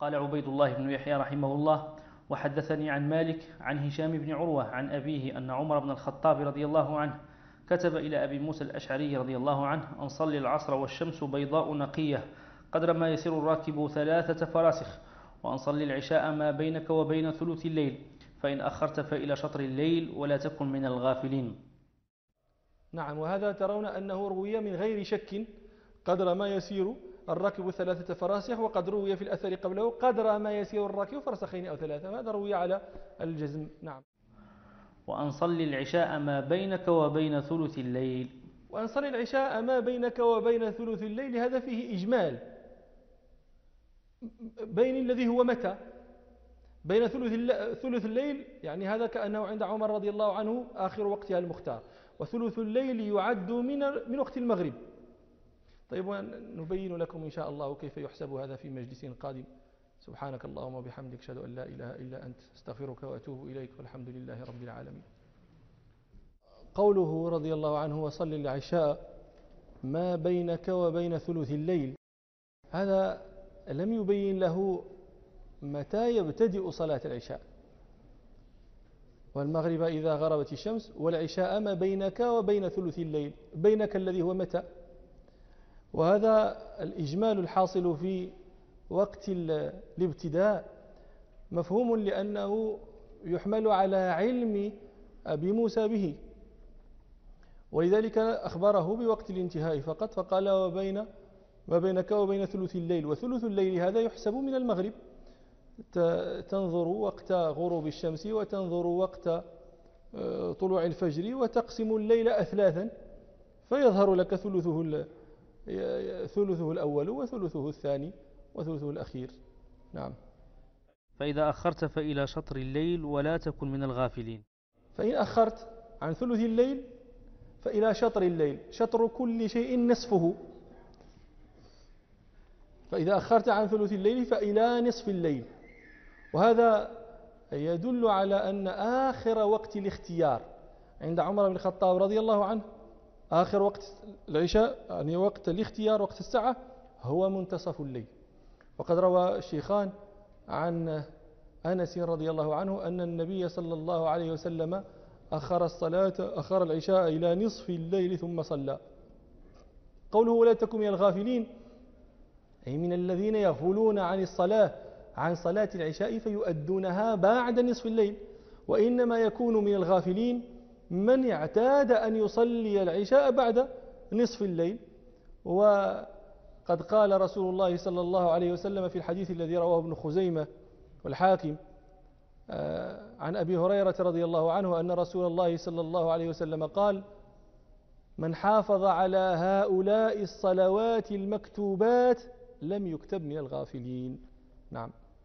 قال عبيد الله بن يحيى رحمه الله: وحدثني عن مالك عن هشام بن عروة عن أبيه أن عمر بن الخطاب رضي الله عنه كتب إلى أبي موسى الأشعري رضي الله عنه أن صلي العصر والشمس بيضاء نقية قدر ما يسير الراكب 3 فراسخ، وأن صلي العشاء ما بينك وبين ثلث الليل، فإن أخرت فإلى شطر الليل ولا تكن من الغافلين. نعم، وهذا ترون أنه روي من غير شك قدر ما يسير الراكب 3 فراسخ، وقد روي في الأثر قبله قدر ما يسير الراكب فرسخين أو 3، وهذا روي على الجزم. نعم. وأن صلي العشاء ما بينك وبين ثلث الليل. وأن صلي العشاء ما بينك وبين ثلث الليل، هذا فيه إجمال بين الذي هو متى بين ثلث الليل، يعني هذا كأنه عند عمر رضي الله عنه آخر وقتها المختار، وثلث الليل يعد من وقت المغرب. طيب، نبين لكم إن شاء الله كيف يحسب هذا في مجلس قادم. سبحانك اللهم وبحمدك، أشهد أن لا إله إلا أنت، استغفرك وأتوب إليك، والحمد لله رب العالمين. قوله رضي الله عنه: وصل العشاء ما بينك وبين ثلث الليل، هذا لم يبين له متى يبتدئ صلاة العشاء، والمغرب إذا غربت الشمس، والعشاء ما بينك وبين ثلث الليل، بينك الذي هو متى. وهذا الإجمال الحاصل في وقت الابتداء مفهوم، لأنه يحمل على علم أبي موسى به، ولذلك أخبره بوقت الانتهاء فقط، فقال ما بينك وبين ثلث الليل، وثلث الليل هذا يحسب من المغرب، تنظر وقت غروب الشمس وتنظر وقت طلوع الفجر، وتقسم الليل أثلاثا، فيظهر لك ثلثه الأول وثلثه الثاني وثلثه الأخير. نعم. فإذا أخرت فإلى شطر الليل ولا تكن من الغافلين. فإن أخرت عن ثلث الليل فإلى شطر الليل، شطر كل شيء نصفه، فإذا أخرت عن ثلث الليل فإلى نصف الليل. وهذا يدل على أن آخر وقت الاختيار عند عمر بن الخطاب رضي الله عنه، آخر وقت العشاء، يعني وقت الاختيار، وقت الساعة، هو منتصف الليل. وقد روى الشيخان عن أنس رضي الله عنه أن النبي صلى الله عليه وسلم أخر العشاء إلى نصف الليل ثم صلى. قوله ولا تكن من الغافلين، أي من الذين يغفلون عن صلاة العشاء فيؤدونها بعد نصف الليل، وإنما يكون من الغافلين من اعتاد أن يصلي العشاء بعد نصف الليل. وقد قال رسول الله صلى الله عليه وسلم في الحديث الذي رواه ابن خزيمة والحاكم عن أبي هريرة رضي الله عنه أن رسول الله صلى الله عليه وسلم قال: من حافظ على هؤلاء الصلوات المكتوبات لم يكتب من الغافلين. نعم.